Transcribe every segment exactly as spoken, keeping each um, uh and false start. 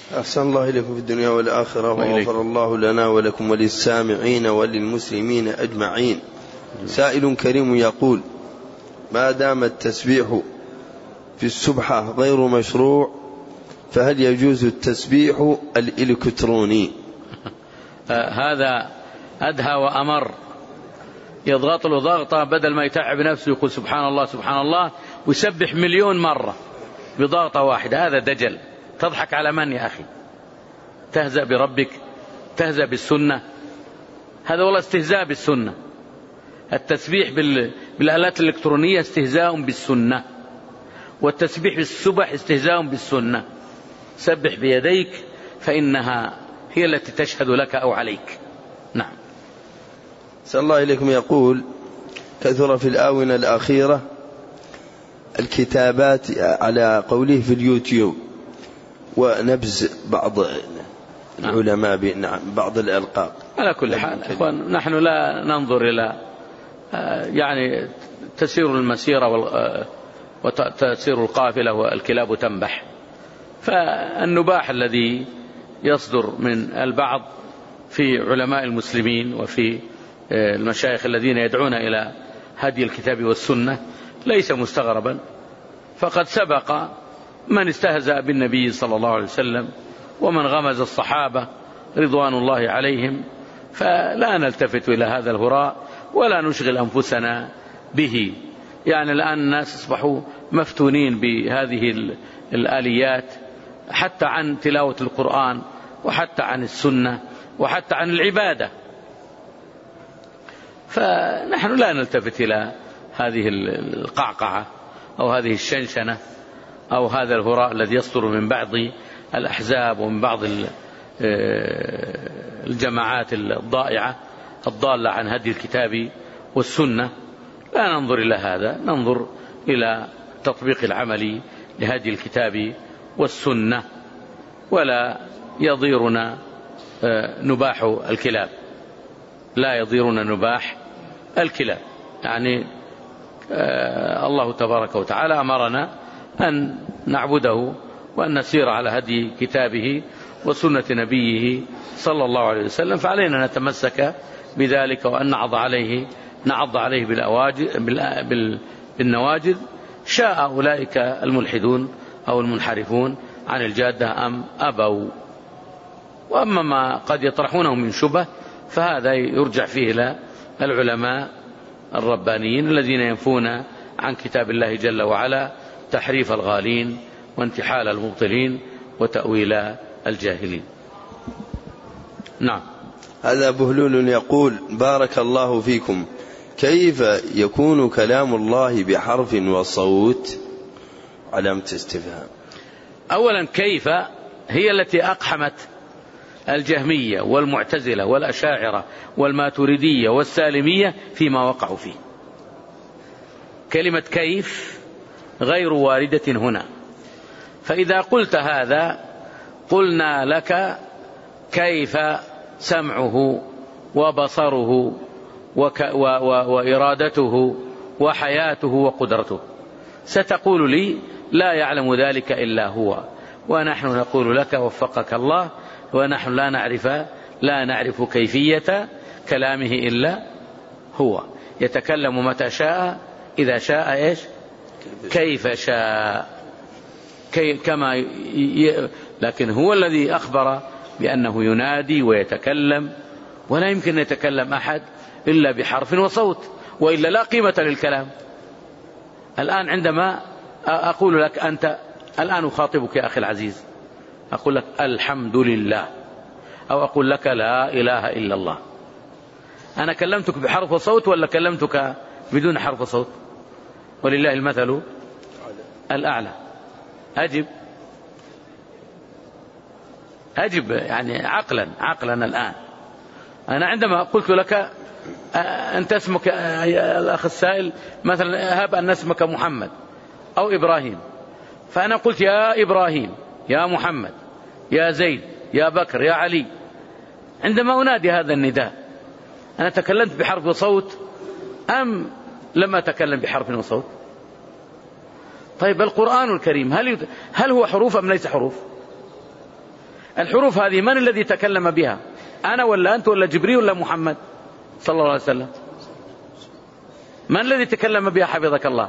أحسن الله إليكم في الدنيا والآخرة، وغفر الله لنا ولكم وللسامعين وللمسلمين أجمعين. سائل كريم يقول: ما دام التسبيح في السبحة غير مشروع، فهل يجوز التسبيح الإلكتروني؟ آه هذا أدهى وأمر، يضغط له ضغطة بدل ما يتعب نفسه يقول سبحان الله سبحان الله ويسبح مليون مرة بضغطة واحدة. هذا دجل. تضحك على من يا أخي؟ تهزأ بربك، تهزأ بالسنة. هذا والله استهزاء بالسنة. التسبيح بالآلات الإلكترونية استهزاء بالسنة، والتسبيح بالسبح استهزاء بالسنة. سبح بيديك فإنها هي التي تشهد لك أو عليك. نعم. صلى الله إليكم يقول: كثر في الآونة الأخيرة الكتابات على قوله في اليوتيوب ونبذ بعض العلماء بنعم بعض الألقاب. على كل حال أخوان، نحن لا ننظر إلى يعني تسير المسيرة وتسير القافلة والكلاب تنبح. فالنباح الذي يصدر من البعض في علماء المسلمين وفي المشايخ الذين يدعون إلى هدي الكتاب والسنة ليس مستغربا، فقد سبق من استهزأ بالنبي صلى الله عليه وسلم ومن غمز الصحابة رضوان الله عليهم. فلا نلتفت إلى هذا الهراء ولا نشغل أنفسنا به. يعني الآن الناس أصبحوا مفتونين بهذه الآليات، حتى عن تلاوة القرآن وحتى عن السنة وحتى عن العبادة. فنحن لا نلتفت إلى هذه القعقعة أو هذه الشنشنة أو هذا الهراء الذي يصدر من بعض الأحزاب ومن بعض الجماعات الضائعة الضالة عن هدي الكتاب والسنة. لا ننظر إلى هذا، ننظر إلى تطبيق العمل لهدي الكتاب والسنة. ولا يضيرنا نباح الكلاب، لا يضيرنا نباح الكلاب. يعني الله تبارك وتعالى أمرنا أن نعبده وأن نسير على هدي كتابه وسنة نبيه صلى الله عليه وسلم، فعلينا نتمسك بذلك وأن نعض عليه نعض عليه بالنواجذ، شاء أولئك الملحدون أو المنحرفون عن الجادة أم أبوا. وأما ما قد يطرحونه من شبه فهذا يرجع فيه إلى العلماء الربانيين الذين ينفون عن كتاب الله جل وعلا تحريف الغالين وانتحال المبطلين وتأويل الجاهلين. نعم. هذا بهلول يقول: بارك الله فيكم، كيف يكون كلام الله بحرف وصوت؟ علامة استفهام. أولا كيف هي التي أقحمت الجهمية والمعتزلة والأشاعرة والماتريدية والسالمية فيما وقعوا فيه. كلمة كيف غير واردة هنا. فإذا قلت هذا قلنا لك كيف سمعه وبصره وك و و وإرادته وحياته وقدرته. ستقول لي لا يعلم ذلك إلا هو، ونحن نقول لك وفقك الله، ونحن لا نعرف لا نعرف كيفية كلامه إلا هو. يتكلم متى شاء إذا شاء إيش كيف شاء كي كما ي... لكن هو الذي أخبر بأنه ينادي ويتكلم، ولا يمكن يتكلم أحد إلا بحرف وصوت، وإلا لا قيمة للكلام. الآن عندما أقول لك أنت الآن أخاطبك يا أخي العزيز، أقول لك الحمد لله، أو أقول لك لا إله إلا الله، أنا كلمتك بحرف وصوت ولا كلمتك بدون حرف وصوت؟ ولله المثل الأعلى. أجب أجب يعني عقلا عقلا. الآن أنا عندما قلت لك أنت اسمك الأخ السائل مثلا، هب أن اسمك محمد أو إبراهيم، فأنا قلت يا إبراهيم يا محمد يا زيد يا بكر يا علي. عندما أنادي هذا النداء أنا تكلمت بحرف وصوت أم لم أتكلم بحرف وصوت؟ طيب القرآن الكريم هل هل هو حروف أم ليس حروف؟ الحروف هذه من الذي تكلم بها؟ أنا ولا أنت ولا جبريل ولا محمد صلى الله عليه وسلم؟ من الذي تكلم بها حفظك الله؟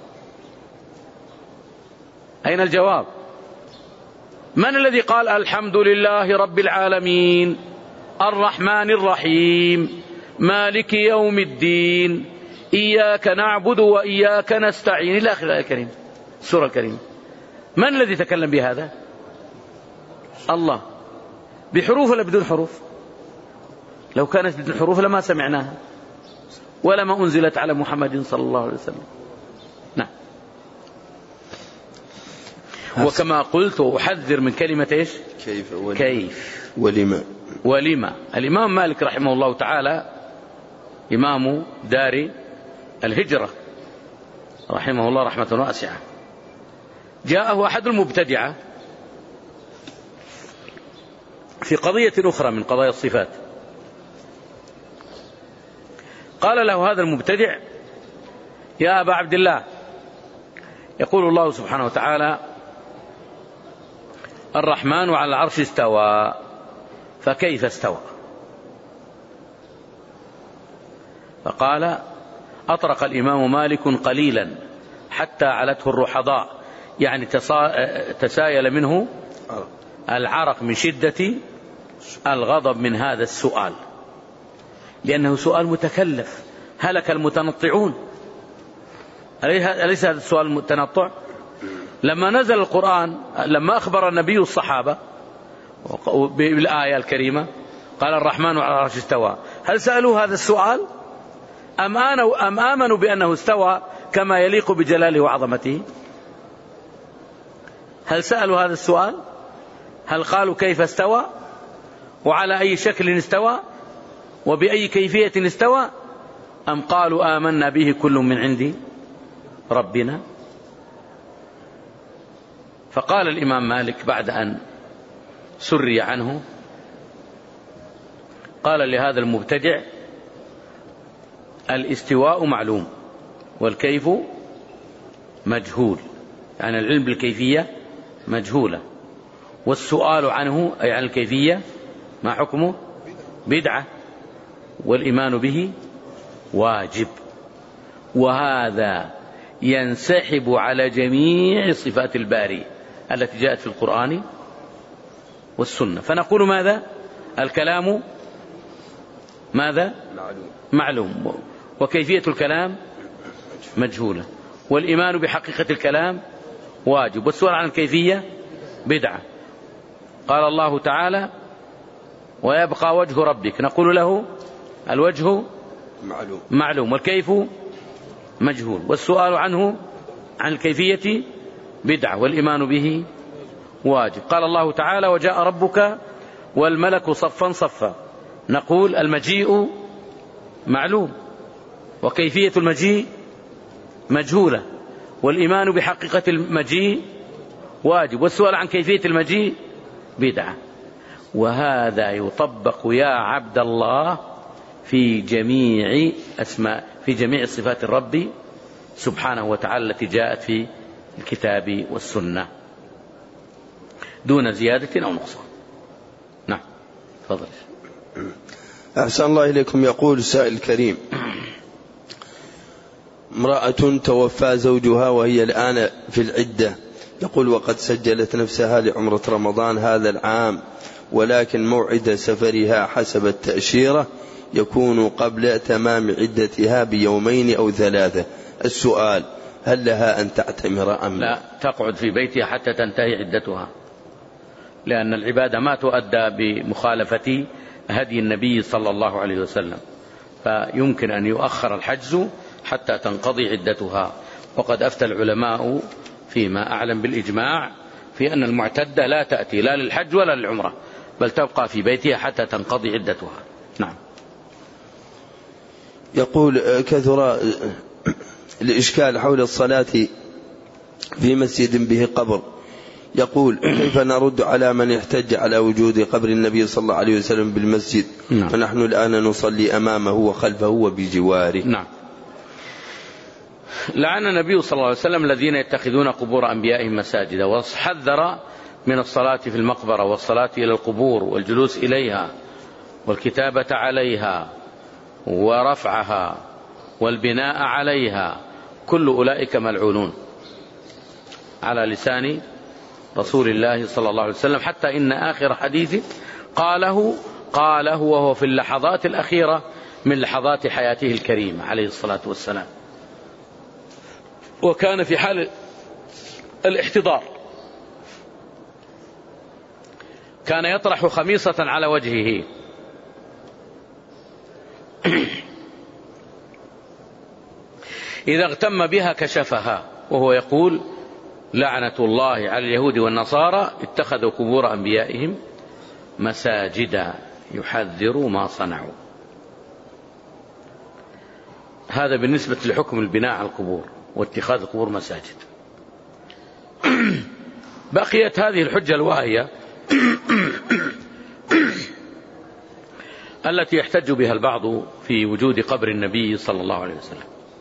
أين الجواب؟ من الذي قال الحمد لله رب العالمين الرحمن الرحيم مالك يوم الدين إياك نعبد وإياك نستعين إلى آخر الآية الكريمة السورة الكريمة؟ من الذي تكلم بهذا؟ الله. بحروف ولا بدون حروف؟ لو كانت بدون حروف لما سمعناها ولما أنزلت على محمد صلى الله عليه وسلم. نعم. وكما قلت وأحذر من كلمة إيش؟ كيف ولما كيف ولما ولما. الإمام مالك رحمه الله تعالى إمام دار الهجرة رحمه الله رحمة واسعة، جاءه أحد المبتدعة في قضية أخرى من قضايا الصفات، قال له هذا المبتدع: يا أبا عبد الله، يقول الله سبحانه وتعالى الرحمن على العرش استوى، فكيف استوى؟ فقال: أطرق الإمام مالك قليلا حتى علته الرحضاء، يعني تسايل منه العرق من شدة الغضب من هذا السؤال، لأنه سؤال متكلف. هلك المتنطعون، أليس هذا السؤال متنطع؟ لما نزل القرآن، لما أخبر النبي الصحابة بالآية الكريمة قال الرحمن على العرش استوى، هل سألوا هذا السؤال أم آمنوا, أم آمنوا بأنه استوى كما يليق بجلاله وعظمته؟ هل سألوا هذا السؤال؟ هل قالوا كيف استوى وعلى أي شكل استوى وبأي كيفية استوى، أم قالوا آمنا به كل من عند ربنا؟ فقال الإمام مالك بعد أن سري عنه، قال لهذا المبتدع: الاستواء معلوم والكيف مجهول، يعني العلم بالكيفية مجهولة، والسؤال عنه أي عن الكيفية ما حكمه؟ بدعة، والإيمان به واجب. وهذا ينسحب على جميع صفات الباري التي جاءت في القرآن والسنة. فنقول ماذا؟ الكلام ماذا؟ معلوم, معلوم. وكيفية الكلام مجهولة، والإيمان بحقيقة الكلام واجب، والسؤال عن الكيفية بدعة. قال الله تعالى: ويبقى وجه ربك، نقول له الوجه معلوم, معلوم والكيف مجهول، والسؤال عنه عن الكيفية بدعة، والإيمان به واجب. قال الله تعالى: وجاء ربك والملك صفا صفا، نقول المجيء معلوم وكيفية المجيء مجهولة، والإيمان بحقيقة المجيء واجب، والسؤال عن كيفية المجيء بدعة. وهذا يطبق يا عبد الله في جميع أسماء في جميع صفات الرب سبحانه وتعالى التي جاءت في الكتاب والسنة دون زيادة أو نقصان. نعم، تفضل. أحسن الله إليكم. يقول السائل الكريم: امرأة توفى زوجها وهي الآن في العدة، يقول وقد سجلت نفسها لعمرة رمضان هذا العام، ولكن موعد سفرها حسب التأشيرة يكون قبل تمام عدتها بيومين أو ثلاثة. السؤال: هل لها أن تعتمر أم لا؟ تقعد في بيتها حتى تنتهي عدتها، لأن العبادة ما تؤدى بمخالفة هدي النبي صلى الله عليه وسلم، فيمكن أن يؤخر الحجز حتى تنقضي عدتها. وقد أفتى العلماء فيما أعلم بالإجماع في أن المعتدة لا تأتي لا للحج ولا للعمرة، بل تبقى في بيتها حتى تنقضي عدتها. نعم. يقول: كثر الإشكال حول الصلاة في مسجد به قبر، يقول: كيف نرد على من يحتج على وجود قبر النبي صلى الله عليه وسلم بالمسجد؟ نعم. فنحن الآن نصلي أمامه وخلفه وبجواره. نعم. لعن النبي صلى الله عليه وسلم الذين يتخذون قبور أنبيائهم مساجدا، وحذر من الصلاة في المقبرة والصلاة إلى القبور والجلوس إليها والكتابة عليها ورفعها والبناء عليها، كل أولئك ملعونون على لسان رسول الله صلى الله عليه وسلم، حتى إن آخر حديث قاله قاله وهو في اللحظات الأخيرة من لحظات حياته الكريمة عليه الصلاة والسلام، وكان في حال الاحتضار، كان يطرح خميصة على وجهه إذا اغتم بها كشفها، وهو يقول: لعنة الله على اليهود والنصارى اتخذوا قبور أنبيائهم مساجدا يحذر ما صنعوا. هذا بالنسبة لحكم البناء على القبور واتخاذ القبور مساجد. بقيت هذه الحجة الواهية التي يحتج بها البعض في وجود قبر النبي صلى الله عليه وسلم.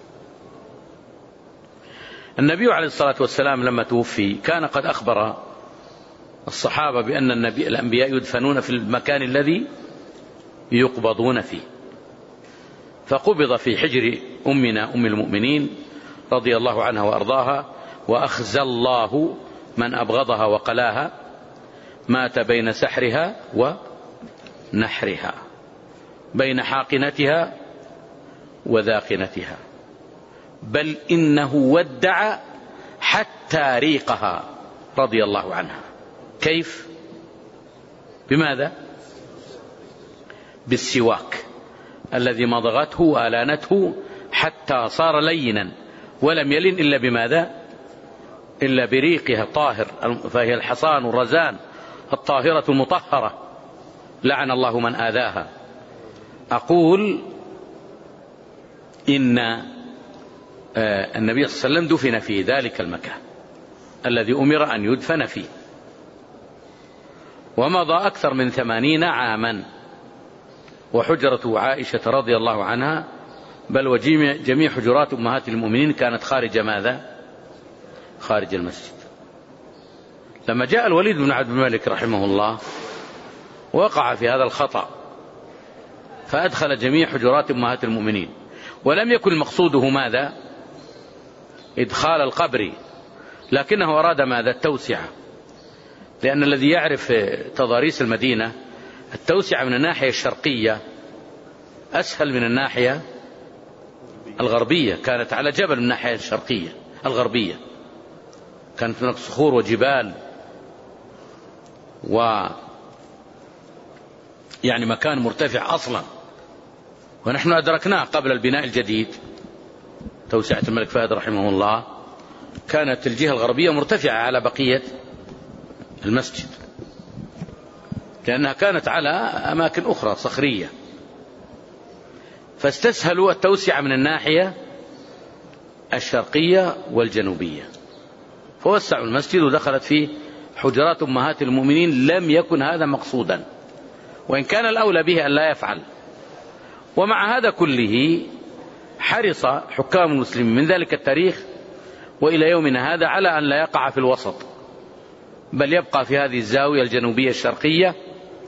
النبي عليه الصلاة والسلام لما توفي كان قد أخبر الصحابة بأن النبي الأنبياء يدفنون في المكان الذي يقبضون فيه، فقبض في حجر أمنا أم المؤمنين رضي الله عنها وأرضاها، وأخزى الله من أبغضها وقلاها، مات بين سحرها ونحرها، بين حاقنتها وذاقنتها، بل إنه ودع حتى ريقها رضي الله عنها. كيف؟ بماذا؟ بالسواك الذي مضغته وألانته حتى صار لينا ولم يلن إلا بماذا؟ إلا بريقها طاهر، فهي الحصان الرزان الطاهرة المطهرة، لعن الله من آذاها. أقول إن النبي صلى الله عليه وسلم دفن في ذلك المكان الذي أمر أن يدفن فيه، ومضى أكثر من ثمانين عاما، وحجرة عائشة رضي الله عنها بل وجميع حجرات أمهات المؤمنين كانت خارج ماذا؟ خارج المسجد. لما جاء الوليد بن عبد الملك رحمه الله وقع في هذا الخطأ، فأدخل جميع حجرات أمهات المؤمنين، ولم يكن مقصوده ماذا؟ إدخال القبر، لكنه أراد ماذا؟ التوسعة، لأن الذي يعرف تضاريس المدينة التوسعة من الناحية الشرقية أسهل من الناحية الغربية، كانت على جبل من الناحية الشرقية الغربية، كانت هناك صخور وجبال و يعني مكان مرتفع أصلا، ونحن أدركناه قبل البناء الجديد توسعة الملك فهد رحمه الله، كانت الجهة الغربية مرتفعة على بقية المسجد، لأنها كانت على أماكن أخرى صخرية، فاستسهلوا التوسعة من الناحية الشرقية والجنوبية، فوسعوا المسجد ودخلت فيه حجرات أمهات المؤمنين. لم يكن هذا مقصودا، وإن كان الأولى به أن لا يفعل. ومع هذا كله حرص حكام المسلمين من ذلك التاريخ وإلى يومنا هذا على أن لا يقع في الوسط، بل يبقى في هذه الزاوية الجنوبية الشرقية،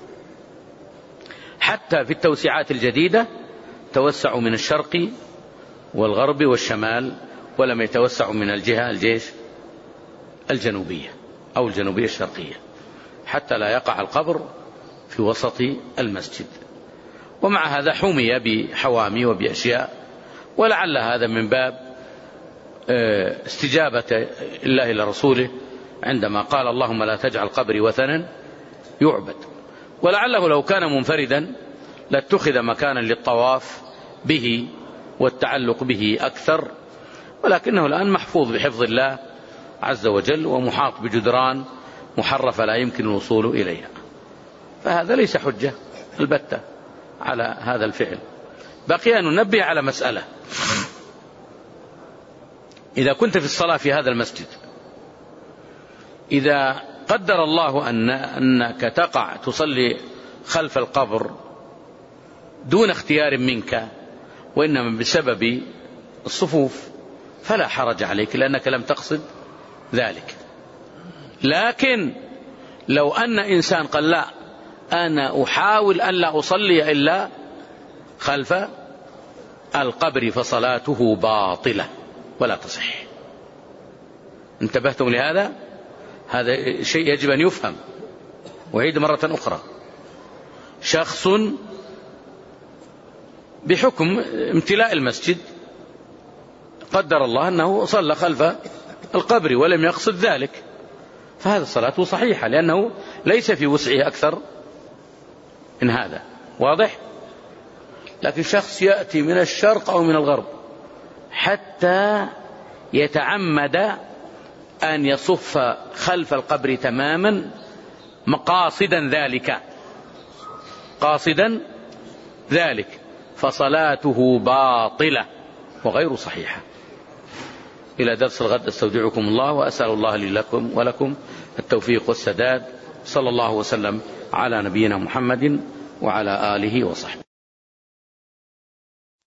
حتى في التوسعات الجديدة توسعوا من الشرق والغرب والشمال، ولم يتوسعوا من الجهة الجيش الجنوبية أو الجنوبية الشرقية، حتى لا يقع القبر في وسط المسجد. ومع هذا حمي بحوامي وبأشياء، ولعل هذا من باب استجابة الله لرسوله عندما قال: اللهم لا تجعل قبري وثنا يعبد. ولعله لو كان منفردا لاتخذ مكانا للطواف به والتعلق به أكثر، ولكنه الآن محفوظ بحفظ الله عز وجل، ومحاط بجدران محرفة لا يمكن الوصول إليها، فهذا ليس حجة البتة على هذا الفعل. بقي أن ننبه على مسألة: إذا كنت في الصلاة في هذا المسجد، إذا قدر الله أن أنك تقع تصلي خلف القبر دون اختيار منك، وإنما بسبب الصفوف، فلا حرج عليك لأنك لم تقصد ذلك. لكن لو أن إنسان قال لا أنا أحاول أن لا أصلي إلا خلف القبر فصلاته باطلة ولا تصح. انتبهتم لهذا؟ هذا شيء يجب أن يفهم. وعيد مرة أخرى، شخص بحكم امتلاء المسجد قدر الله أنه صلى خلف القبر ولم يقصد ذلك، فهذا صلاته صحيحة لأنه ليس في وسعه أكثر من هذا. واضح؟ لكن شخص يأتي من الشرق أو من الغرب حتى يتعمد أن يصف خلف القبر تماما مقاصدا ذلك قاصدا ذلك فصلاته باطلة وغير صحيحة. إلى درس الغد استودعكم الله، وأسأل الله لي لكم ولكم التوفيق والسداد. صلى الله وسلم على نبينا محمد وعلى آله وصحبه.